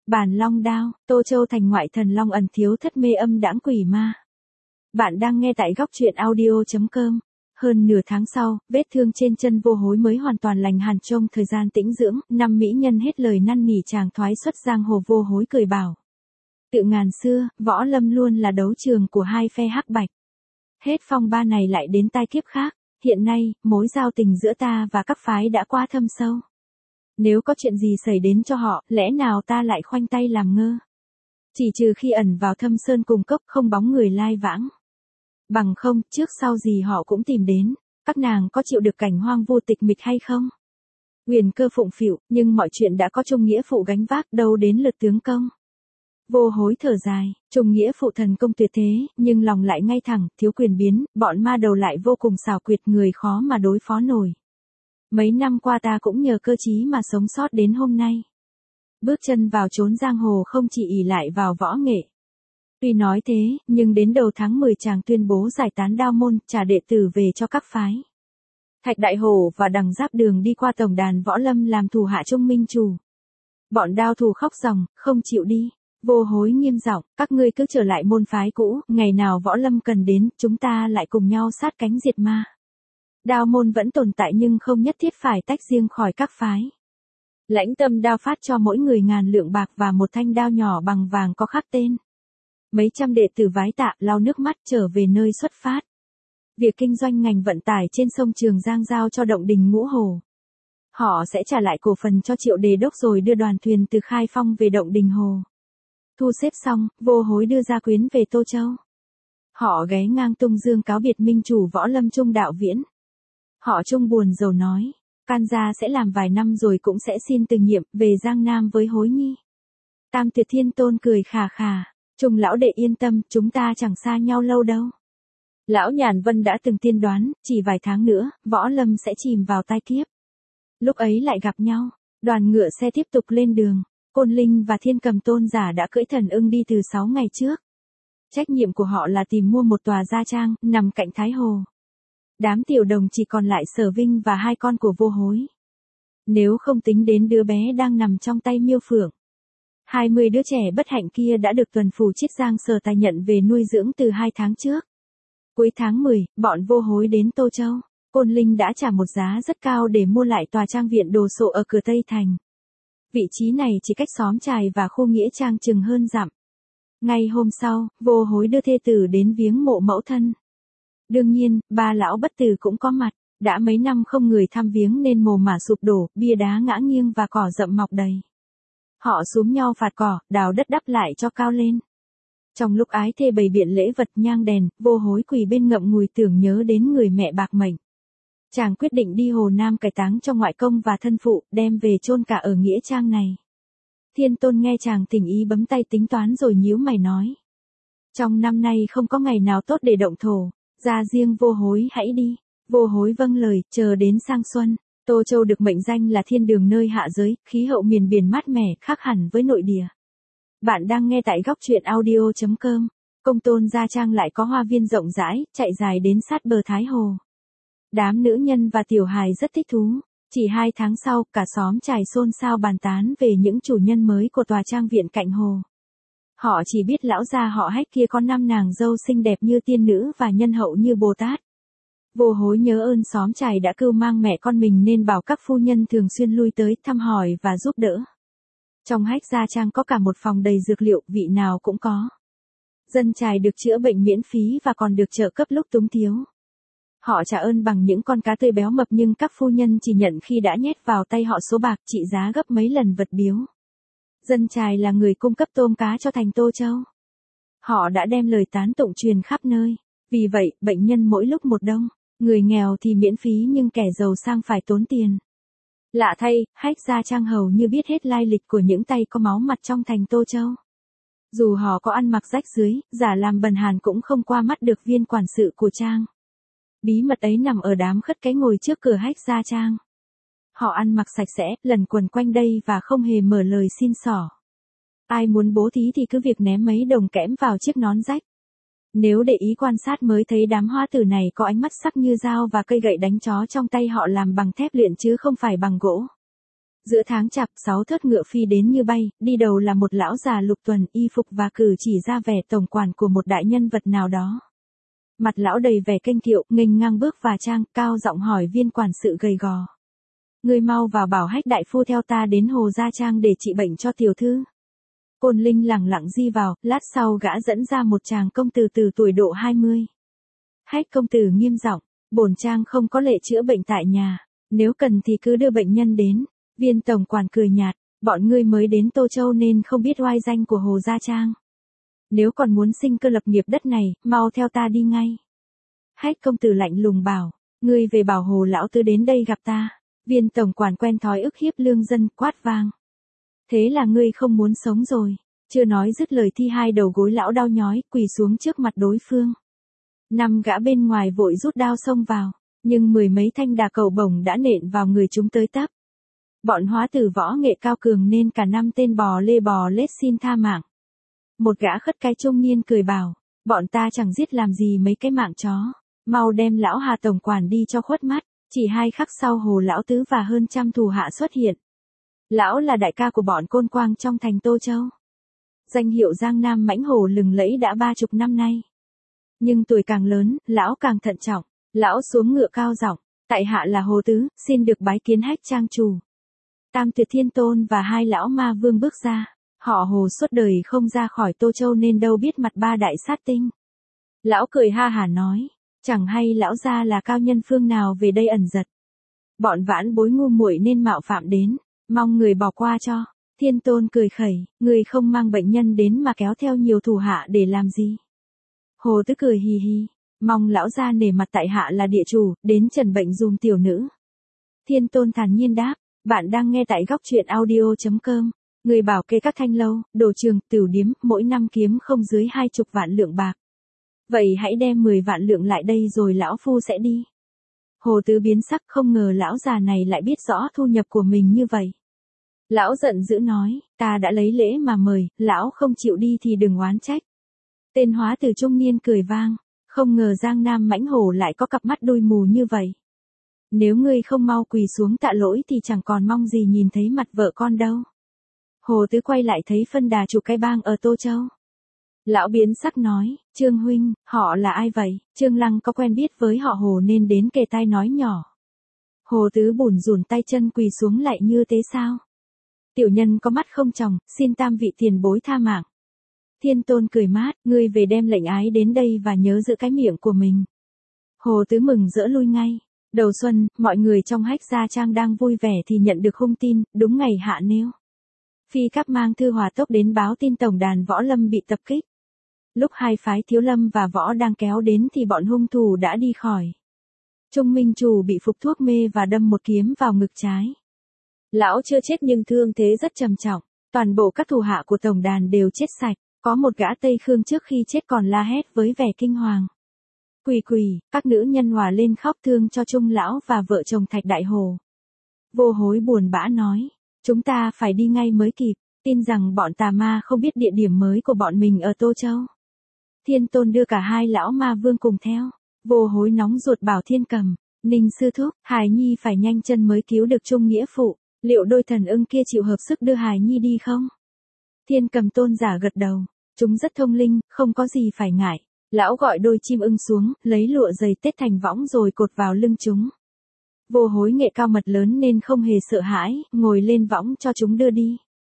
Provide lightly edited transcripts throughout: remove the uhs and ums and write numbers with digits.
Bản long đao, Tô Châu thành ngoại thần long ẩn thiếu thất mê âm đãng quỷ ma. Bạn đang nghe tại góc truyện audio.com. Hơn nửa tháng sau, vết thương trên chân Vô Hối mới hoàn toàn lành hẳn trong thời gian tĩnh dưỡng, năm mỹ nhân hết lời năn nỉ chàng thoái xuất giang hồ. Vô Hối cười bảo. Tự ngàn xưa, võ lâm luôn là đấu trường của hai phe hắc bạch. Hết phong ba này lại đến tai kiếp khác, hiện nay, mối giao tình giữa ta và các phái đã quá thâm sâu. Nếu có chuyện gì xảy đến cho họ, lẽ nào ta lại khoanh tay làm ngơ? Chỉ trừ khi ẩn vào thâm sơn cùng cốc không bóng người lai vãng. Bằng không, trước sau gì họ cũng tìm đến, các nàng có chịu được cảnh hoang vu tịch mịch hay không? Huyền Cơ phụng phịu, nhưng mọi chuyện đã có Trung Nghĩa phụ gánh vác, đâu đến lượt tướng công. Vô Hối thở dài, Trung Nghĩa phụ thần công tuyệt thế, nhưng lòng lại ngay thẳng, thiếu quyền biến, bọn ma đầu lại vô cùng xảo quyệt, người khó mà đối phó nổi. Mấy năm qua ta cũng nhờ cơ trí mà sống sót đến hôm nay. Bước chân vào chốn giang hồ không chỉ ỷ lại vào võ nghệ. Tuy nói thế, nhưng đến đầu tháng 10 chàng tuyên bố giải tán đao môn, trả đệ tử về cho các phái. Thạch Đại Hổ và Đằng Giáp Đường đi qua tổng đàn võ lâm làm thủ hạ Trung Minh chủ. Bọn đao thủ khóc ròng, không chịu đi. Vô Hối nghiêm giọng, các ngươi cứ trở lại môn phái cũ, ngày nào võ lâm cần đến, chúng ta lại cùng nhau sát cánh diệt ma. Đao môn vẫn tồn tại nhưng không nhất thiết phải tách riêng khỏi các phái. Lãnh Tâm đao phát cho mỗi người 1000 lượng bạc và một thanh đao nhỏ bằng vàng có khắc tên. Mấy trăm đệ tử vái tạ, lau nước mắt trở về nơi xuất phát. Việc kinh doanh ngành vận tải trên sông Trường Giang giao cho Động Đình Ngũ Hồ. Họ sẽ trả lại cổ phần cho Triệu Đề Đốc rồi đưa đoàn thuyền từ Khai Phong về Động Đình Hồ. Thu xếp xong, Vô Hối đưa gia quyến về Tô Châu. Họ ghé ngang Tung Dương cáo biệt minh chủ võ lâm Trung Đạo Viễn. Họ Trung buồn rầu nói, can gia sẽ làm vài năm rồi cũng sẽ xin từ nhiệm về Giang Nam với Hối nhi. Tam Tuyệt Thiên Tôn cười khà khà, Trung lão đệ yên tâm, chúng ta chẳng xa nhau lâu đâu. Lão Nhàn Vân đã từng tiên đoán, chỉ vài tháng nữa, võ lâm sẽ chìm vào tai kiếp. Lúc ấy lại gặp nhau, đoàn ngựa xe tiếp tục lên đường. Côn Linh và Thiên Cầm Tôn giả đã cưỡi thần ưng đi từ 6 ngày trước. Trách nhiệm của họ là tìm mua một tòa gia trang, nằm cạnh Thái Hồ. Đám tiểu đồng chỉ còn lại Sở Vinh và 2 con của Vô Hối. Nếu không tính đến đứa bé đang nằm trong tay Miêu Phượng. 20 đứa trẻ bất hạnh kia đã được tuần phủ Chiết Giang Sở Tài nhận về nuôi dưỡng từ 2 tháng trước. Cuối tháng 10, bọn Vô Hối đến Tô Châu. Côn Linh đã trả một giá rất cao để mua lại tòa trang viện đồ sộ ở cửa Tây Thành. Vị trí này chỉ cách xóm Trài và khu nghĩa trang chừng hơn dặm. Ngay hôm sau, Vô Hối đưa thê tử đến viếng mộ mẫu thân. Đương nhiên, 3 lão bất tử cũng có mặt, đã mấy năm không người thăm viếng nên mồ mả sụp đổ, bia đá ngã nghiêng và cỏ rậm mọc đầy. Họ xúm nhau phạt cỏ, đào đất đắp lại cho cao lên. Trong lúc ái thê bày biện lễ vật nhang đèn, Vô Hối quỳ bên ngậm ngùi tưởng nhớ đến người mẹ bạc mệnh. Chàng quyết định đi Hồ Nam cải táng cho ngoại công và thân phụ, đem về chôn cả ở nghĩa trang này. Thiên Tôn nghe chàng thỉnh ý bấm tay tính toán rồi nhíu mày nói. Trong năm nay không có ngày nào tốt để động thổ, ra riêng Vô Hối hãy đi. Vô Hối vâng lời, chờ đến sang xuân. Tô Châu được mệnh danh là thiên đường nơi hạ giới, khí hậu miền biển mát mẻ, khác hẳn với nội địa. Bạn đang nghe tại góc truyện audio.com. Công Tôn Gia Trang lại có hoa viên rộng rãi, chạy dài đến sát bờ Thái Hồ. Đám nữ nhân và tiểu hài rất thích thú. Chỉ 2 tháng sau, cả xóm Trài xôn xao bàn tán về những chủ nhân mới của tòa trang viện cạnh hồ. Họ chỉ biết lão gia họ Hách kia có 5 nàng dâu xinh đẹp như tiên nữ và nhân hậu như Bồ Tát. Vô Hối nhớ ơn xóm Trài đã cưu mang mẹ con mình nên bảo các phu nhân thường xuyên lui tới thăm hỏi và giúp đỡ. Trong Hách gia trang có cả một phòng đầy dược liệu, vị nào cũng có. Dân Trài được chữa bệnh miễn phí và còn được trợ cấp lúc túng thiếu. Họ trả ơn bằng những con cá tươi béo mập nhưng các phu nhân chỉ nhận khi đã nhét vào tay họ số bạc trị giá gấp mấy lần vật biếu. Dân Trài là người cung cấp tôm cá cho thành Tô Châu. Họ đã đem lời tán tụng truyền khắp nơi. Vì vậy, bệnh nhân mỗi lúc một đông. Người nghèo thì miễn phí nhưng kẻ giàu sang phải tốn tiền. Lạ thay, Hách gia trang hầu như biết hết lai lịch của những tay có máu mặt trong thành Tô Châu. Dù họ có ăn mặc rách rưới, giả làm bần hàn cũng không qua mắt được viên quản sự của trang. Bí mật ấy nằm ở đám khất cái ngồi trước cửa Hách gia trang. Họ ăn mặc sạch sẽ, lần quần quanh đây và không hề mở lời xin xỏ. Ai muốn bố thí thì cứ việc ném mấy đồng kẽm vào chiếc nón rách. Nếu để ý quan sát mới thấy đám hoa tử này có ánh mắt sắc như dao và cây gậy đánh chó trong tay họ làm bằng thép luyện chứ không phải bằng gỗ. Giữa tháng chạp, 6 thớt ngựa phi đến như bay, đi đầu là một lão già lục tuần, y phục và cử chỉ ra vẻ tổng quản của một đại nhân vật nào đó. Mặt lão đầy vẻ kênh kiệu, nghênh ngang bước và trang, cao giọng hỏi viên quản sự gầy gò. Ngươi mau vào bảo Hách đại phu theo ta đến Hồ Gia Trang để trị bệnh cho tiểu thư. Côn Linh lẳng lặng di vào, lát sau gã dẫn ra một chàng công tử từ tuổi độ 20. Hách công tử nghiêm giọng, bổn trang không có lệ chữa bệnh tại nhà, nếu cần thì cứ đưa bệnh nhân đến. Viên tổng quản cười nhạt, bọn ngươi mới đến Tô Châu nên không biết oai danh của Hồ Gia Trang. Nếu còn muốn sinh cơ lập nghiệp đất này, mau theo ta đi ngay. Hách công tử lạnh lùng bảo, ngươi về bảo Hồ lão tứ đến đây gặp ta. Viên tổng quản quen thói ức hiếp lương dân, quát vang. Thế là ngươi không muốn sống rồi. Chưa nói dứt lời thì hai đầu gối lão đau nhói, quỳ xuống trước mặt đối phương. 5 gã bên ngoài vội rút đao xông vào, nhưng 10 mấy thanh đà cầu bổng đã nện vào người chúng tới tấp. Bọn hóa tử võ nghệ cao cường nên cả 5 tên bò lết xin tha mạng. Một gã khất cái trung niên cười bảo, bọn ta chẳng giết làm gì mấy cái mạng chó, mau đem lão Hà tổng quản đi cho khuất mắt. Chỉ 2 khắc sau Hồ lão tứ và hơn trăm thủ hạ xuất hiện. Lão là đại ca của bọn Côn Quang trong thành Tô Châu. Danh hiệu Giang Nam mãnh hổ lừng lẫy đã 30 năm nay. Nhưng tuổi càng lớn, lão càng thận trọng. Lão xuống ngựa cao giọng, tại hạ là Hồ tứ, xin được bái kiến Hách trang chủ. Tam Tuyệt Thiên Tôn và 2 lão ma vương bước ra. Họ Hồ suốt đời không ra khỏi Tô Châu nên đâu biết mặt 3 đại sát tinh. Lão cười ha hả nói, chẳng hay lão gia là cao nhân phương nào về đây ẩn giật. Bọn vãn bối ngu muội nên mạo phạm đến, mong người bỏ qua cho. Thiên Tôn cười khẩy, người không mang bệnh nhân đến mà kéo theo nhiều thủ hạ để làm gì. Hồ tứ cười hì hì, mong lão gia nể mặt tại hạ là địa chủ, đến trần bệnh dùm tiểu nữ. Thiên Tôn thản nhiên đáp, bạn đang nghe tại góc truyện audio.com. Người bảo kê các thanh lâu, đồ trường, tửu điếm, mỗi năm kiếm không dưới 20 vạn lượng bạc. Vậy hãy đem 10 vạn lượng lại đây rồi lão phu sẽ đi. Hồ tứ biến sắc, không ngờ lão già này lại biết rõ thu nhập của mình như vậy. Lão giận dữ nói, ta đã lấy lễ mà mời, lão không chịu đi thì đừng oán trách. Tên hóa tử trung niên cười vang, không ngờ Giang Nam mãnh hổ lại có cặp mắt đôi mù như vậy. Nếu ngươi không mau quỳ xuống tạ lỗi thì chẳng còn mong gì nhìn thấy mặt vợ con đâu. Hồ tứ quay lại thấy phân đà chủ cái bang ở Tô Châu. Lão biến sắc nói, Trương huynh, họ là ai vậy? Trương Lăng có quen biết với họ Hồ nên đến kề tai nói nhỏ. Hồ tứ bủn rủn tay chân quỳ xuống lại như thế sao? Tiểu nhân có mắt không tròng, xin tam vị tiền bối tha mạng. Thiên Tôn cười mát, ngươi về đem lệnh ái đến đây và nhớ giữ cái miệng của mình. Hồ tứ mừng rỡ lui ngay. Đầu xuân, mọi người trong Hách Gia Trang đang vui vẻ thì nhận được hung tin, đúng ngày hạ nêu. Phi Cáp mang thư hỏa tốc đến báo tin tổng đàn Võ Lâm bị tập kích. Lúc hai phái Thiếu Lâm và Võ đang kéo đến thì bọn hung thủ đã đi khỏi. Trung Minh Chủ bị phục thuốc mê và đâm một kiếm vào ngực trái. Lão chưa chết nhưng thương thế rất trầm trọng, toàn bộ các thủ hạ của tổng đàn đều chết sạch, có một gã Tây Khương trước khi chết còn la hét với vẻ kinh hoàng. Quỳ quỳ, các nữ nhân hòa lên khóc thương cho Trung lão và vợ chồng Thạch Đại Hồ. Vô Hối buồn bã nói, chúng ta phải đi ngay mới kịp, tin rằng bọn tà ma không biết địa điểm mới của bọn mình ở Tô Châu. Thiên Tôn đưa cả 2 lão ma vương cùng theo. Vô Hối nóng ruột bảo Thiên Cầm, Ninh sư thúc, Hải Nhi phải nhanh chân mới cứu được Trung nghĩa phụ, liệu đôi thần ưng kia chịu hợp sức đưa Hải Nhi đi không? Thiên Cầm tôn giả gật đầu, chúng rất thông linh, không có gì phải ngại. Lão gọi đôi chim ưng xuống, lấy lụa dày tết thành võng rồi cột vào lưng chúng. Vô Hối nghệ cao mật lớn nên không hề sợ hãi, ngồi lên võng cho chúng đưa đi.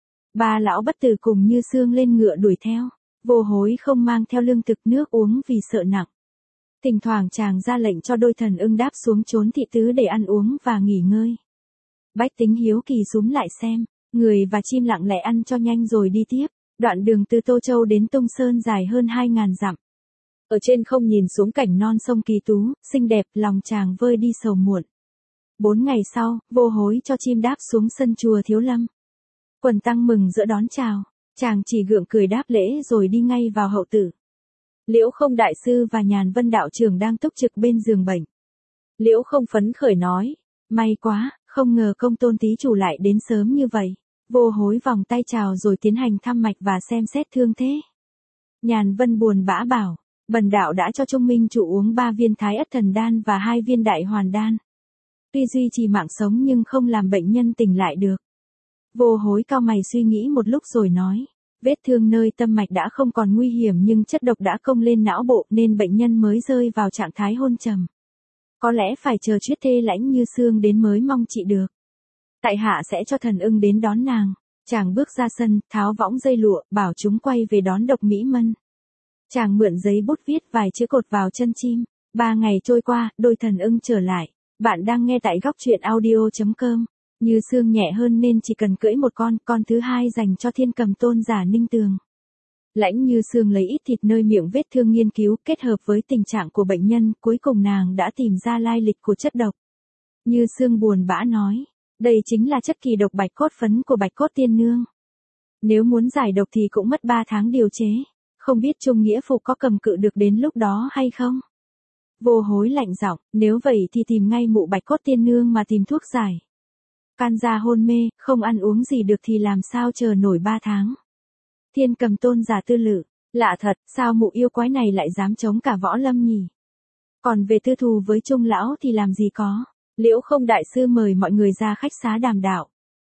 3 lão bất tử cùng như xương lên ngựa đuổi theo. Vô Hối không mang theo lương thực nước uống vì sợ nặng. Thỉnh thoảng chàng ra lệnh cho đôi thần ưng đáp xuống chốn thị tứ để ăn uống và nghỉ ngơi. Bách tính hiếu kỳ súm lại xem, người và chim lặng lẽ ăn cho nhanh rồi đi tiếp. Đoạn đường từ Tô Châu đến Tung Sơn dài hơn 2.000 dặm. Ở trên không nhìn xuống cảnh non sông kỳ tú, xinh đẹp, lòng chàng vơi đi sầu muộn. 4 ngày sau, Vô Hối cho chim đáp xuống sân chùa Thiếu Lâm. Quần tăng mừng giữa đón chào, chàng chỉ gượng cười đáp lễ rồi đi ngay vào hậu tử. Liễu Không đại sư và Nhàn Vân đạo trưởng đang túc trực bên giường bệnh. Liễu Không phấn khởi nói, may quá, không ngờ công tôn tí chủ lại đến sớm như vậy. Vô Hối vòng tay chào rồi tiến hành thăm mạch và xem xét thương thế. Nhàn Vân buồn bã bảo, bần đạo đã cho Trung Minh Chủ uống 3 viên Thái Ất Thần Đan và 2 viên Đại Hoàn Đan. Tuy duy trì mạng sống nhưng không làm bệnh nhân tỉnh lại được. Vô Hối cau mày suy nghĩ một lúc rồi nói. Vết thương nơi tâm mạch đã không còn nguy hiểm nhưng chất độc đã công lên não bộ nên bệnh nhân mới rơi vào trạng thái hôn trầm. Có lẽ phải chờ Chuyết Thê Lãnh Như Sương đến mới mong trị được. Tại hạ sẽ cho Thần Ưng đến đón nàng. Chàng bước ra sân, tháo võng dây lụa, bảo chúng quay về đón Độc Mỹ Mân. Chàng mượn giấy bút viết vài chữ cột vào chân chim. 3 ngày trôi qua, đôi Thần Ưng trở lại. Bạn đang nghe tại góc truyện audio.com. Như Sương nhẹ hơn nên chỉ cần cưỡi một con thứ hai dành cho Thiên Cầm Tôn giả Ninh Tường. Lãnh Như Sương lấy ít thịt nơi miệng vết thương nghiên cứu kết hợp với tình trạng của bệnh nhân, cuối cùng nàng đã tìm ra lai lịch của chất độc. Như Sương buồn bã nói, đây chính là chất kỳ độc bạch cốt phấn của Bạch Cốt Tiên Nương. Nếu muốn giải độc thì cũng mất 3 tháng điều chế, không biết Trung Nghĩa Phục có cầm cự được đến lúc đó hay không? Vô Hối lạnh giọng, nếu vậy thì tìm ngay mụ Bạch Cốt Tiên Nương mà tìm thuốc giải. Can gia hôn mê, không ăn uống gì được thì làm sao chờ nổi 3 tháng. Thiên Cầm Tôn giả tư lự, lạ thật, sao mụ yêu quái này lại dám chống cả võ lâm nhỉ? Còn về tư thù với Trung lão thì làm gì có, Liễu Không đại sư mời mọi người ra khách xá đàm đạo.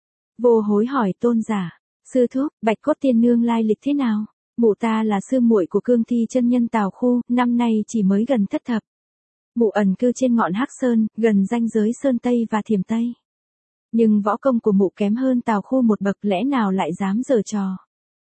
Vô Hối hỏi Tôn giả, sư thúc, Bạch Cốt Tiên Nương lai lịch thế nào? Mụ ta là sư muội của Cương Thi chân nhân Tào Khu, năm nay chỉ mới gần thất thập. Mụ ẩn cư trên ngọn Hắc Sơn, gần ranh giới Sơn Tây và Thiểm Tây. Nhưng võ công của mụ kém hơn Tào Khu một bậc, lẽ nào lại dám giở trò.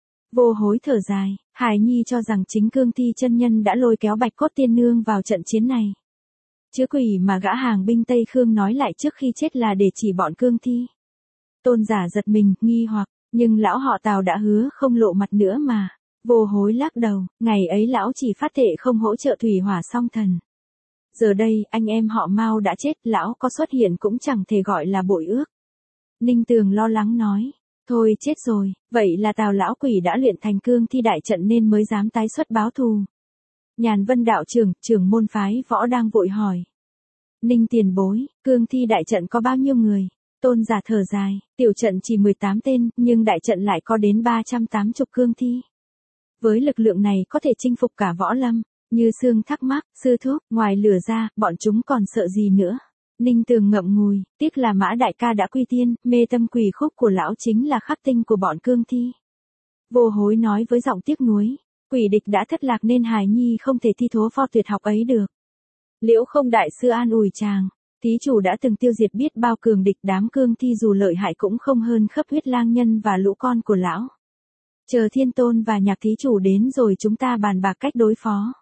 Vô Hối thở dài, Hải Nhi cho rằng chính Cương Thi chân nhân đã lôi kéo Bạch Cốt Tiên Nương vào trận chiến này. Chữ quỷ mà gã hàng binh Tây Khương nói lại trước khi chết là để chỉ bọn Cương Thi. Tôn giả giật mình, nghi hoặc, nhưng lão họ Tào đã hứa không lộ mặt nữa mà. Vô Hối lắc đầu, ngày ấy lão chỉ phát thệ không hỗ trợ thủy hỏa song thần. Giờ đây, anh em họ Mao đã chết, lão có xuất hiện cũng chẳng thể gọi là bội ước. Ninh Tường lo lắng nói, thôi chết rồi, vậy là Tào lão quỷ đã luyện thành Cương Thi đại trận nên mới dám tái xuất báo thù. Nhàn Vân đạo trưởng môn phái võ đang vội hỏi. Ninh tiền bối, Cương Thi đại trận có bao nhiêu người? Tôn giả thở dài, tiểu trận chỉ 18 tên, nhưng đại trận lại có đến 380 Cương Thi. Với lực lượng này có thể chinh phục cả võ lâm. Như Sương thắc mắc, sư thúc, ngoài lửa ra, bọn chúng còn sợ gì nữa? Ninh Tường ngậm ngùi, tiếc là Mã đại ca đã quy tiên, mê tâm quỷ khúc của lão chính là khắc tinh của bọn Cương Thi. Vô Hối nói với giọng tiếc nuối, quỷ địch đã thất lạc nên Hải Nhi không thể thi thố pho tuyệt học ấy được. Liễu Không đại sư an ủi chàng, thí chủ đã từng tiêu diệt biết bao cường địch, đám Cương Thi dù lợi hại cũng không hơn Khấp Huyết Lang Nhân và lũ con của lão. Chờ Thiên Tôn và Nhạc thí chủ đến rồi chúng ta bàn bạc cách đối phó.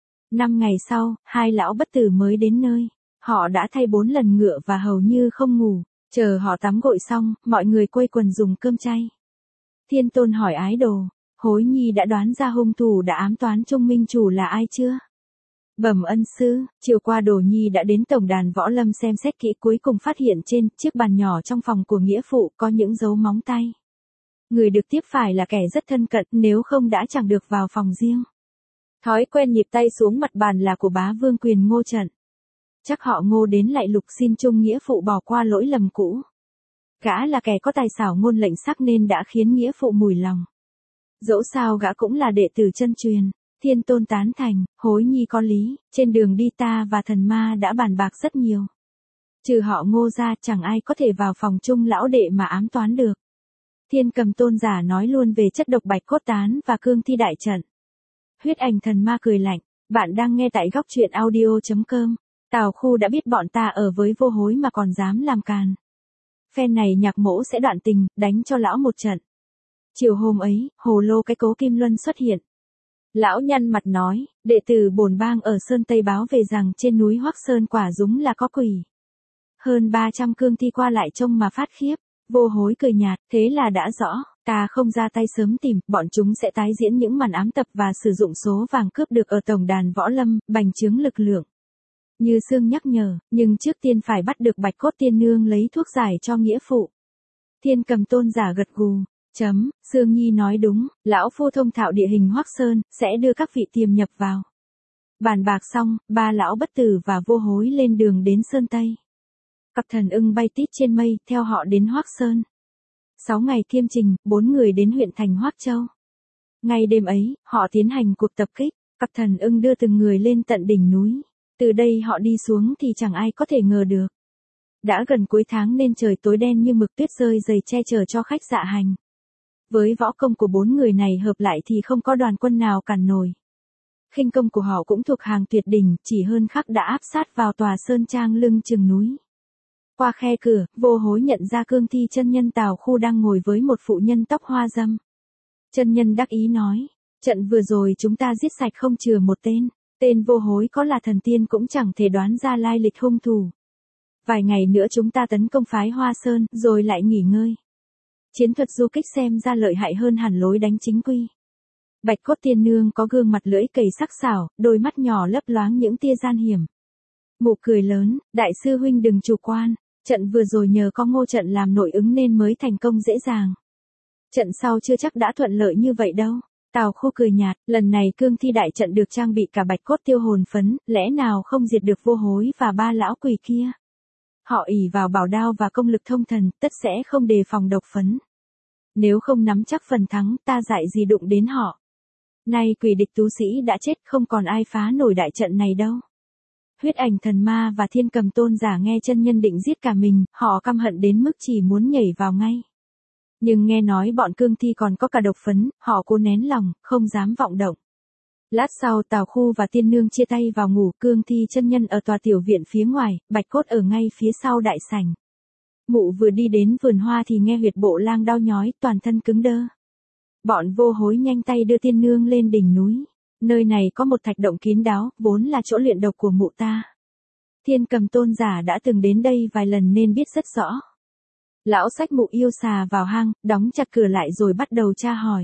5 ngày sau, hai lão bất tử mới đến nơi. Họ đã thay 4 lần ngựa và hầu như không ngủ. Chờ họ tắm gội xong, mọi người quây quần dùng cơm chay. Thiên Tôn hỏi ái đồ, Hối Nhi đã đoán ra hung thủ đã ám toán Trung Minh chủ là ai chưa? Bẩm ân sư, chiều qua Đồ Nhi đã đến tổng đàn võ lâm xem xét kỹ, cuối cùng phát hiện trên chiếc bàn nhỏ trong phòng của nghĩa phụ có những dấu móng tay. Người được tiếp phải là kẻ rất thân cận, nếu không đã chẳng được vào phòng riêng. Thói quen nhịp tay xuống mặt bàn là của bá vương Quyền Ngô Trận. Chắc họ Ngô đến lại lục xin Trung nghĩa phụ bỏ qua lỗi lầm cũ. Gã là kẻ có tài xảo ngôn lệnh sắc nên đã khiến nghĩa phụ mùi lòng. Dẫu sao gã cũng là đệ tử chân truyền. Thiên Tôn tán thành, Hối Nhi có lý, trên đường đi ta và thần ma đã bàn bạc rất nhiều. Trừ họ Ngô ra chẳng ai có thể vào phòng Trung lão đệ mà ám toán được. Thiên Cầm Tôn giả nói luôn về chất độc bạch cốt tán và Cương Thi đại trận. Huyết Ảnh thần ma cười lạnh, bạn đang nghe tại góc truyện audio.com. Tào Khu đã biết bọn ta ở với Vô Hối mà còn dám làm càn. Phen này Nhạc mỗ sẽ đoạn tình, đánh cho lão một trận. Chiều hôm ấy, hồ lô cái Cố Kim Luân xuất hiện. Lão nhăn mặt nói, đệ tử bổn bang ở Sơn Tây báo về rằng trên núi Hoắc Sơn quả đúng là có quỷ. Hơn 300 Cương Thi qua lại trông mà phát khiếp. Vô Hối cười nhạt, thế là đã rõ, ta không ra tay sớm tìm, bọn chúng sẽ tái diễn những màn ám tập và sử dụng số vàng cướp được ở tổng đàn võ lâm, bành trướng lực lượng. Như Sương nhắc nhở, nhưng trước tiên phải bắt được Bạch Cốt Tiên Nương lấy thuốc giải cho nghĩa phụ. Thiên Cầm Tôn giả gật gù, Sương Nhi nói đúng, lão phu thông thạo địa hình Hoắc Sơn, sẽ đưa các vị tiềm nhập vào. Bàn bạc xong, ba lão bất tử và Vô Hối lên đường đến Sơn Tây. Cặp Thần Ưng bay tít trên mây, theo họ đến Hoắc Sơn. 6 ngày kiêm trình, 4 người đến huyện thành Hoắc Châu. Ngay đêm ấy, họ tiến hành cuộc tập kích, Cặp Thần Ưng đưa từng người lên tận đỉnh núi. Từ đây họ đi xuống thì chẳng ai có thể ngờ được. Đã gần cuối tháng nên trời tối đen như mực, tuyết rơi dày che chở cho khách dạ hành. Với võ công của 4 người này hợp lại thì không có đoàn quân nào cản nổi. Khinh công của họ cũng thuộc hàng tuyệt đỉnh, chỉ hơn khắc đã áp sát vào tòa sơn trang lưng chừng núi. Qua khe cửa, Vô Hối nhận ra cương thi chân nhân Tào Khu đang ngồi với một phụ nhân tóc hoa dâm. Chân nhân đắc ý nói, trận vừa rồi chúng ta giết sạch không chừa một tên. Tên Vô Hối có là thần tiên cũng chẳng thể đoán ra lai lịch hung thủ. Vài ngày nữa chúng ta tấn công phái Hoa Sơn, rồi lại nghỉ ngơi. Chiến thuật du kích xem ra lợi hại hơn hẳn lối đánh chính quy. Bạch Cốt Tiên Nương có gương mặt lưỡi cầy sắc sảo, đôi mắt nhỏ lấp loáng những tia gian hiểm. Mụ cười lớn, đại sư huynh đừng chủ quan, trận vừa rồi nhờ có Ngô Trận làm nội ứng nên mới thành công dễ dàng. Trận sau chưa chắc đã thuận lợi như vậy đâu. Tào Khu cười nhạt, lần này cương thi đại trận được trang bị cả bạch cốt tiêu hồn phấn, lẽ nào không diệt được Vô Hối và 3 lão quỷ kia. Họ ỷ vào bảo đao và công lực thông thần, tất sẽ không đề phòng độc phấn. Nếu không nắm chắc phần thắng, ta dại gì đụng đến họ. Nay quỷ địch tú sĩ đã chết, không còn ai phá nổi đại trận này đâu. Huyết Ảnh Thần Ma và Thiên Cầm Tôn giả nghe chân nhân định giết cả mình, họ căm hận đến mức chỉ muốn nhảy vào ngay. Nhưng nghe nói bọn cương thi còn có cả độc phấn, họ cố nén lòng, không dám vọng động. Lát sau Tào Khu và Tiên Nương chia tay vào ngủ, cương thi chân nhân ở tòa tiểu viện phía ngoài, Bạch Cốt ở ngay phía sau đại sảnh. Mụ vừa đi đến vườn hoa thì nghe huyệt bộ lang đau nhói, toàn thân cứng đơ. Bọn Vô Hối nhanh tay đưa Tiên Nương lên đỉnh núi. Nơi này có một thạch động kín đáo, vốn là chỗ luyện độc của mụ ta. Thiên Cầm Tôn giả đã từng đến đây vài lần nên biết rất rõ. Lão xách mụ yêu xà vào hang, đóng chặt cửa lại rồi bắt đầu tra hỏi.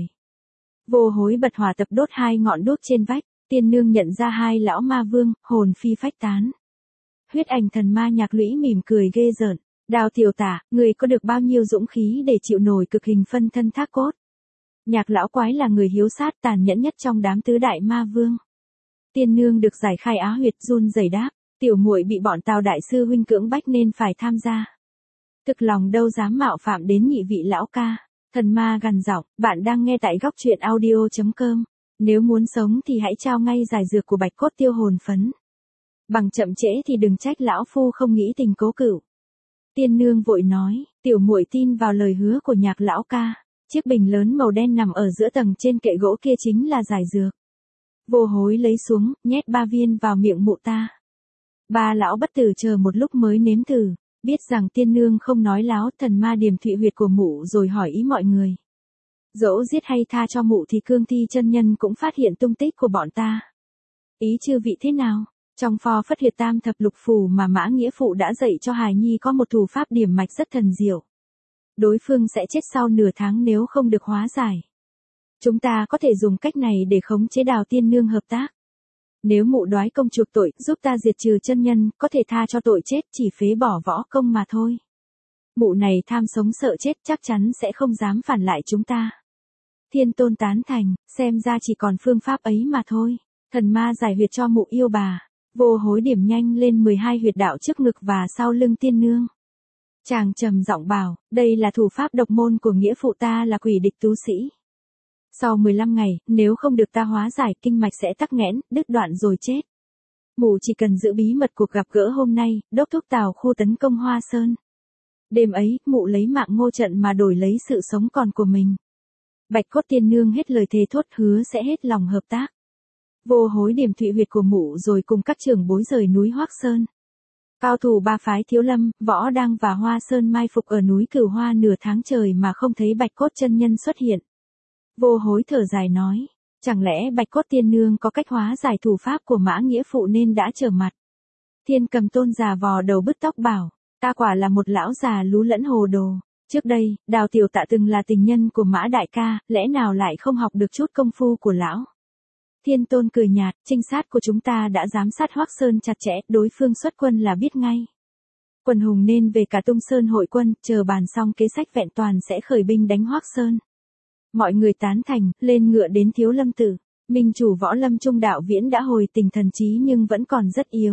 Vô Hối bật hỏa tập đốt 2 ngọn đuốc trên vách, Tiên Nương nhận ra 2 lão ma vương, hồn phi phách tán. Huyết Ảnh Thần Ma Nhạc Lũy mỉm cười ghê rợn, Đào tiểu tả, người có được bao nhiêu dũng khí để chịu nổi cực hình phân thân thác cốt. Nhạc lão quái là người hiếu sát tàn nhẫn nhất trong đám tứ đại ma vương. Tiên Nương được giải khai á huyệt run rẩy đáp, tiểu muội bị bọn Tào đại sư huynh cưỡng bách nên phải tham gia. Thực lòng đâu dám mạo phạm đến nhị vị lão ca. Thần ma gằn giọng, bạn đang nghe tại góc truyện audio.com. Nếu muốn sống thì hãy trao ngay giải dược của bạch cốt tiêu hồn phấn. Bằng chậm trễ thì đừng trách lão phu không nghĩ tình cố cửu. Tiên Nương vội nói, tiểu muội tin vào lời hứa của Nhạc lão ca. Chiếc bình lớn màu đen nằm ở giữa tầng trên kệ gỗ kia chính là giải dược. Vô Hối lấy xuống, nhét 3 viên vào miệng mụ ta. 3 lão bất tử chờ một lúc mới nếm thử. Biết rằng Tiên Nương không nói láo, thần ma điểm thụy huyệt của mụ rồi hỏi ý mọi người. Dẫu giết hay tha cho mụ thì cương thi chân nhân cũng phát hiện tung tích của bọn ta. Ý chư vị thế nào? Trong pho phất huyệt tam thập lục phù mà Mã Nghĩa Phụ đã dạy cho hài nhi có một thủ pháp điểm mạch rất thần diệu. Đối phương sẽ chết sau nửa tháng nếu không được hóa giải. Chúng ta có thể dùng cách này để khống chế Đào Tiên Nương hợp tác. Nếu mụ đoái công chuộc tội, giúp ta diệt trừ chân nhân, có thể tha cho tội chết, chỉ phế bỏ võ công mà thôi. Mụ này tham sống sợ chết, chắc chắn sẽ không dám phản lại chúng ta. Thiên Tôn tán thành, xem ra chỉ còn phương pháp ấy mà thôi. Thần ma giải huyệt cho mụ yêu bà. Vô Hối điểm nhanh lên 12 huyệt đạo trước ngực và sau lưng Tiên Nương. Chàng trầm giọng bảo, đây là thủ pháp độc môn của nghĩa phụ ta là quỷ địch tú sĩ. Sau 15 ngày, nếu không được ta hóa giải, kinh mạch sẽ tắc nghẽn, đứt đoạn rồi chết. Mụ chỉ cần giữ bí mật cuộc gặp gỡ hôm nay, đốc thúc Tào Khu tấn công Hoa Sơn. Đêm ấy, mụ lấy mạng Ngô Trận mà đổi lấy sự sống còn của mình. Bạch Cốt Tiên Nương hết lời thề thốt hứa sẽ hết lòng hợp tác. Vô Hối điểm thụy huyệt của mụ rồi cùng các trưởng bối rời núi Hoắc Sơn. Cao thủ 3 phái Thiếu Lâm, Võ Đăng và Hoa Sơn mai phục ở núi Cửu Hoa nửa tháng trời mà không thấy Bạch Cốt chân nhân xuất hiện. Vô Hối thở dài nói, chẳng lẽ Bạch Cốt Tiên Nương có cách hóa giải thủ pháp của Mã Nghĩa Phụ nên đã trở mặt. Thiên Cầm Tôn già vò đầu bứt tóc bảo, ta quả là một lão già lú lẫn hồ đồ. Trước đây, Đào tiểu tạ từng là tình nhân của Mã đại ca, lẽ nào lại không học được chút công phu của lão. Thiên Tôn cười nhạt, trinh sát của chúng ta đã giám sát Hoắc Sơn chặt chẽ, đối phương xuất quân là biết ngay. Quần hùng nên về cả Tung Sơn hội quân, chờ bàn xong kế sách vẹn toàn sẽ khởi binh đánh Hoắc Sơn. Mọi người tán thành, lên ngựa đến Thiếu Lâm Tử. Minh chủ Võ Lâm Trung Đạo Viễn đã hồi tình thần trí nhưng vẫn còn rất yếu.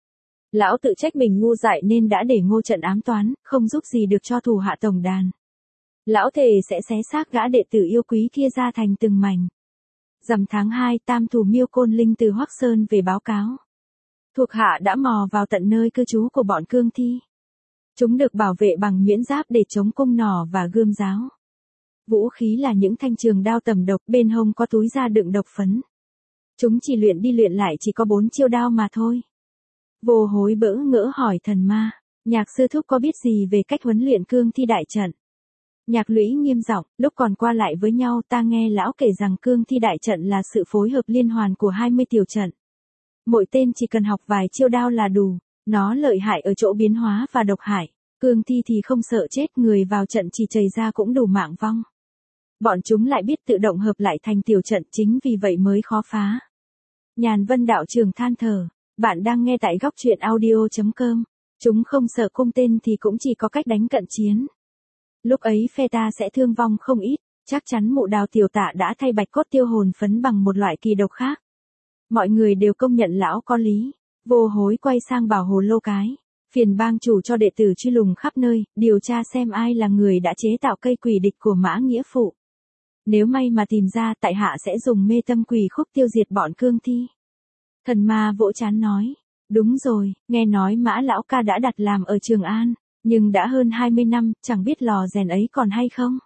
Lão tự trách mình ngu dại nên đã để Ngô Trận ám toán, không giúp gì được cho thủ hạ tổng đàn. Lão thề sẽ xé xác gã đệ tử yêu quý kia ra thành từng mảnh. Rằm tháng 2, tam thủ Miêu Côn Linh từ Hoắc Sơn về báo cáo. Thuộc hạ đã mò vào tận nơi cư trú của bọn cương thi. Chúng được bảo vệ bằng miễn giáp để chống cung nỏ và gươm giáo. Vũ khí là những thanh trường đao tầm độc, bên hông có túi da đựng độc phấn. Chúng chỉ luyện đi luyện lại chỉ có 4 chiêu đao mà thôi. Vô Hối bỡ ngỡ hỏi thần ma, Nhạc sư thúc có biết gì về cách huấn luyện cương thi đại trận? Nhạc Lũy nghiêm giọng, lúc còn qua lại với nhau ta nghe lão kể rằng cương thi đại trận là sự phối hợp liên hoàn của 20 tiểu trận. Mỗi tên chỉ cần học vài chiêu đao là đủ, nó lợi hại ở chỗ biến hóa và độc hại. Cương thi thì không sợ chết, người vào trận chỉ chầy ra cũng đủ mạng vong. Bọn chúng lại biết tự động hợp lại thành tiểu trận, chính vì vậy mới khó phá. Nhàn Vân đạo trường than thở, bạn đang nghe tại góc truyện audio.com. Chúng không sợ cung tên thì cũng chỉ có cách đánh cận chiến. Lúc ấy phe ta sẽ thương vong không ít, chắc chắn mụ Đào tiểu tạ đã thay bạch cốt tiêu hồn phấn bằng một loại kỳ độc khác. Mọi người đều công nhận lão có lý. Vô Hối quay sang bảo Hồ Lô Cái, phiền bang chủ cho đệ tử truy lùng khắp nơi, điều tra xem ai là người đã chế tạo cây quỷ địch của Mã Nghĩa Phụ. Nếu may mà tìm ra, tại hạ sẽ dùng mê tâm quỷ khúc tiêu diệt bọn cương thi. Thần ma vỗ trán nói, đúng rồi, nghe nói Mã lão ca đã đặt làm ở Trường An, nhưng đã hơn 20 năm, chẳng biết lò rèn ấy còn hay không.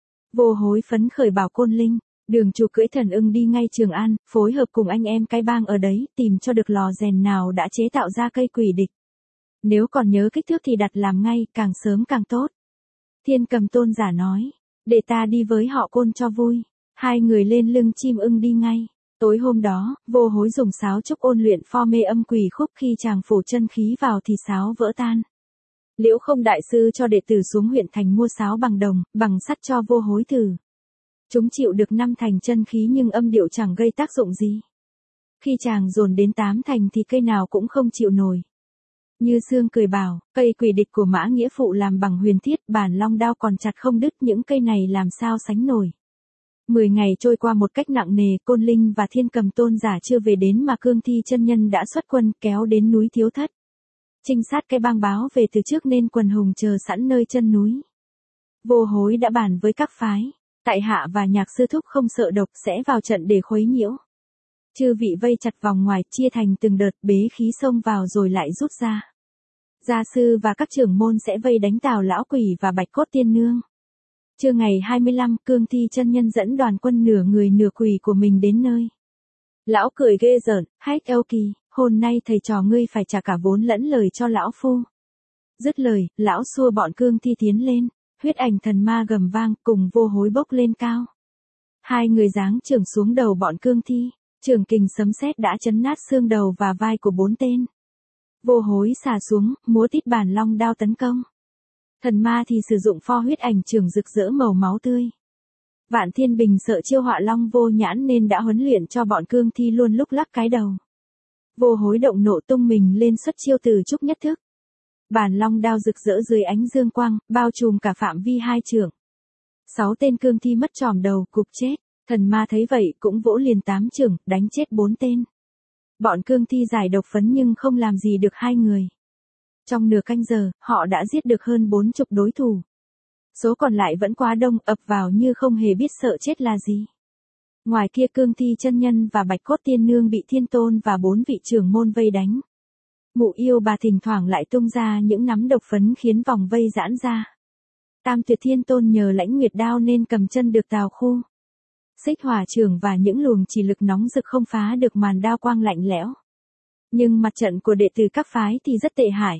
Vô Hối phấn khởi bảo Côn Linh, Đường chủ cưỡi Thần Ưng đi ngay Trường An, phối hợp cùng anh em cái bang ở đấy, tìm cho được lò rèn nào đã chế tạo ra cây quỷ địch. Nếu còn nhớ kích thước thì đặt làm ngay, càng sớm càng tốt. Thiên Cầm Tôn giả nói, để ta đi với họ Côn cho vui. Hai người lên lưng chim ưng đi ngay. Tối hôm đó, Vô Hối dùng sáo trúc ôn luyện pho mê âm quỷ khúc, khi chàng phủ chân khí vào thì sáo vỡ tan. Liễu Không đại sư cho đệ tử xuống huyện thành mua sáo bằng đồng, bằng sắt cho Vô Hối thử. Chúng chịu được 5 thành chân khí nhưng âm điệu chẳng gây tác dụng gì. Khi chàng dồn đến 8 thành thì cây nào cũng không chịu nổi. Như Sương cười bảo, cây quỷ địch của Mã Nghĩa Phụ làm bằng huyền thiết, bản long đao còn chặt không đứt, những cây này làm sao sánh nổi. 10 ngày trôi qua một cách nặng nề, Côn Linh và Thiên Cầm Tôn giả chưa về đến mà cương thi chân nhân đã xuất quân kéo đến núi Thiếu Thất. Trinh sát cái bang báo về từ trước nên quần hùng chờ sẵn nơi chân núi. Vô Hối đã bàn với các phái, tại hạ và Nhạc sư thúc không sợ độc sẽ vào trận để khuấy nhiễu. Chư vị vây chặt vòng ngoài, chia thành từng đợt, bế khí xông vào rồi lại rút ra. Gia sư và các trưởng môn sẽ vây đánh Tào lão quỷ và Bạch Cốt tiên nương. Trưa ngày 25, cương thi chân nhân dẫn đoàn quân nửa người nửa quỷ của mình đến nơi. Lão cười ghê rợn, hách Âu Kỳ, hôm nay thầy trò ngươi phải trả cả vốn lẫn lời cho lão phu. Dứt lời, lão xua bọn cương thi tiến lên, huyết ảnh thần ma gầm vang cùng Vô Hối bốc lên cao. Hai người giáng trường xuống đầu bọn cương thi, trường kình sấm sét đã chấn nát xương đầu và vai của 4 tên. Vô Hối xả xuống, múa tít bản long đao tấn công. Thần ma thì sử dụng pho huyết ảnh trường rực rỡ màu máu tươi. Vạn Thiên Bình sợ chiêu họa long vô nhãn nên đã huấn luyện cho bọn cương thi luôn lúc lắc cái đầu. Vô Hối động nộ tung mình lên xuất chiêu từ trúc nhất thức. Bản long đao rực rỡ dưới ánh dương quang, bao trùm cả phạm vi 2 trượng. 6 tên cương thi mất tròm đầu, cục chết. Thần ma thấy vậy cũng vỗ liền 8 chưởng, đánh chết 4 tên. Bọn cương thi giải độc phấn nhưng không làm gì được 2 người. Trong nửa canh giờ, họ đã giết được hơn 40 đối thủ. Số còn lại vẫn quá đông, ập vào như không hề biết sợ chết là gì. Ngoài kia cương thi chân nhân và Bạch Cốt tiên nương bị Thiên Tôn và 4 vị trưởng môn vây đánh. Mụ yêu bà thỉnh thoảng lại tung ra những nắm độc phấn khiến vòng vây giãn ra. Tam Tuyệt Thiên Tôn nhờ lãnh nguyệt đao nên cầm chân được Tào Khu. Xích hỏa trưởng và những luồng chỉ lực nóng rực không phá được màn đao quang lạnh lẽo. Nhưng mặt trận của đệ tử các phái thì rất tệ hại.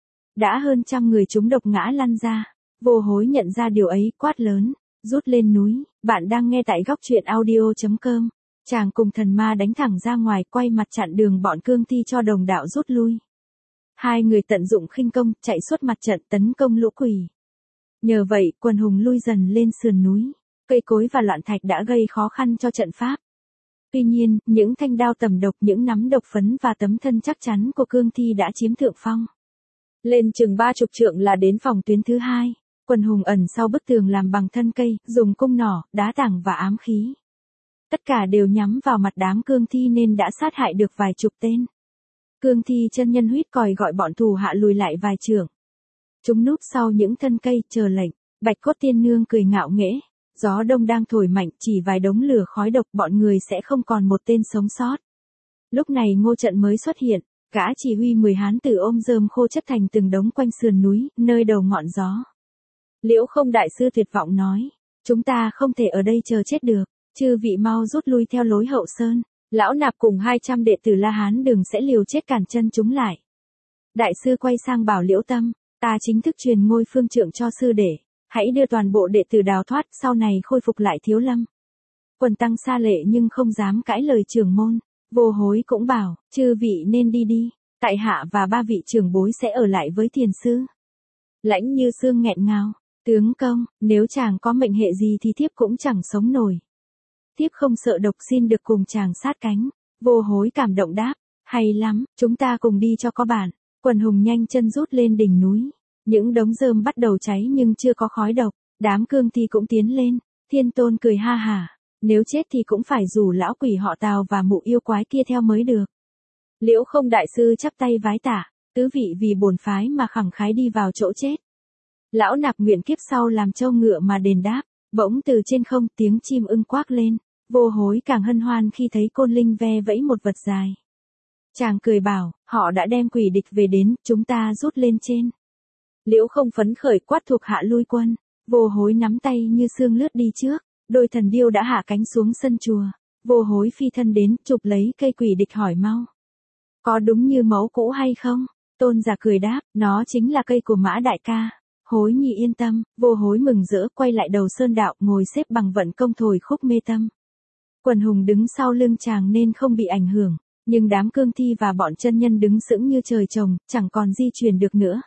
Đã hơn 100 người trúng độc ngã lăn ra. Vô Hối nhận ra điều ấy, quát lớn, rút lên núi. Bạn đang nghe tại góc truyện audio.com. Chàng cùng thần ma đánh thẳng ra ngoài, quay mặt chặn đường bọn cương thi cho đồng đạo rút lui. Hai người tận dụng khinh công, chạy suốt mặt trận tấn công lũ quỷ. Nhờ vậy, quần hùng lui dần lên sườn núi. Cây cối và loạn thạch đã gây khó khăn cho trận pháp. Tuy nhiên, những thanh đao tầm độc, những nắm độc phấn và tấm thân chắc chắn của cương thi đã chiếm thượng phong. Lên chừng 30 trượng là đến phòng tuyến thứ 2. Quần hùng ẩn sau bức tường làm bằng thân cây, dùng cung nỏ, đá tảng và ám khí. Tất cả đều nhắm vào mặt đám cương thi nên đã sát hại được vài chục tên. Cương thi chân nhân huýt còi gọi bọn thủ hạ lùi lại vài trượng. Chúng núp sau những thân cây, chờ lệnh. Bạch Cốt tiên nương cười ngạo nghễ. Gió đông đang thổi mạnh, chỉ vài đống lửa khói độc bọn người sẽ không còn một tên sống sót. Lúc này Ngô Trận mới xuất hiện. Gã chỉ huy 10 hán tử ôm rơm khô chất thành từng đống quanh sườn núi, nơi đầu ngọn gió. Liễu Không đại sư tuyệt vọng nói, chúng ta không thể ở đây chờ chết được, chư vị mau rút lui theo lối hậu sơn, lão nạp cùng 200 đệ tử La Hán Đường sẽ liều chết cản chân chúng lại. Đại sư quay sang bảo Liễu Tâm, ta chính thức truyền ngôi phương trượng cho sư đệ, hãy đưa toàn bộ đệ tử đào thoát, sau này khôi phục lại Thiếu Lâm. Quần tăng xa lệ nhưng không dám cãi lời trưởng môn. Vô Hối cũng bảo, chư vị nên đi đi, tại hạ và 3 vị trưởng bối sẽ ở lại với thiền sư. Lãnh Như Sương nghẹn ngào, tướng công, nếu chàng có mệnh hệ gì thì thiếp cũng chẳng sống nổi. Thiếp không sợ độc, xin được cùng chàng sát cánh. Vô Hối cảm động đáp, hay lắm, chúng ta cùng đi cho có bạn. Quần hùng nhanh chân rút lên đỉnh núi, những đống rơm bắt đầu cháy nhưng chưa có khói độc, đám cương thi cũng tiến lên. Thiên Tôn cười ha hả, nếu chết thì cũng phải rủ lão quỷ họ Tào và mụ yêu quái kia theo mới được. Liễu Không đại sư chắp tay vái tạ, tứ vị vì bổn phái mà khẳng khái đi vào chỗ chết. Lão nạp nguyện kiếp sau làm trâu ngựa mà đền đáp. Bỗng từ trên không tiếng chim ưng quác lên, Vô Hối càng hân hoan khi thấy Côn Linh ve vẫy một vật dài. Chàng cười bảo, họ đã đem quỷ địch về đến, chúng ta rút lên trên. Liễu Không phấn khởi quát thuộc hạ lui quân, Vô Hối nắm tay Như Sương lướt đi trước. Đôi thần điêu đã hạ cánh xuống sân chùa, Vô Hối phi thân đến, chụp lấy cây quỷ địch hỏi mau. Có đúng như mẫu cũ hay không? Tôn giả cười đáp, nó chính là cây của Mã đại ca. Hối nhi yên tâm, Vô Hối mừng rỡ quay lại đầu sơn đạo, ngồi xếp bằng vận công thổi khúc mê tâm. Quần hùng đứng sau lưng chàng nên không bị ảnh hưởng, nhưng đám cương thi và bọn chân nhân đứng sững như trời trồng, chẳng còn di chuyển được nữa.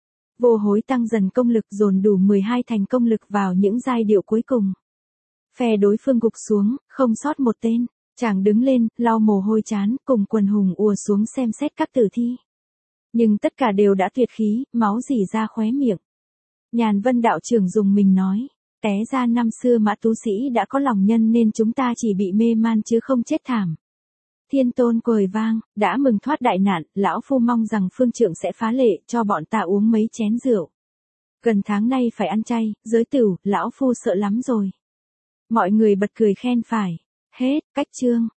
Vô Hối tăng dần công lực, dồn đủ 12 thành công lực vào những giai điệu cuối cùng. Phe đối phương gục xuống, không sót một tên. Chàng đứng lên, lau mồ hôi trán, cùng quần hùng ùa xuống xem xét các tử thi. Nhưng tất cả đều đã tuyệt khí, máu rỉ ra khóe miệng. Nhàn Vân đạo trưởng dùng mình nói, té ra năm xưa Mã tú sĩ đã có lòng nhân nên chúng ta chỉ bị mê man chứ không chết thảm. Thiên Tôn cười vang, đã mừng thoát đại nạn, lão phu mong rằng phương trượng sẽ phá lệ cho bọn ta uống mấy chén rượu. Gần tháng nay phải ăn chay, giới tửu, lão phu sợ lắm rồi. Mọi người bật cười khen phải. Hết, cách chương.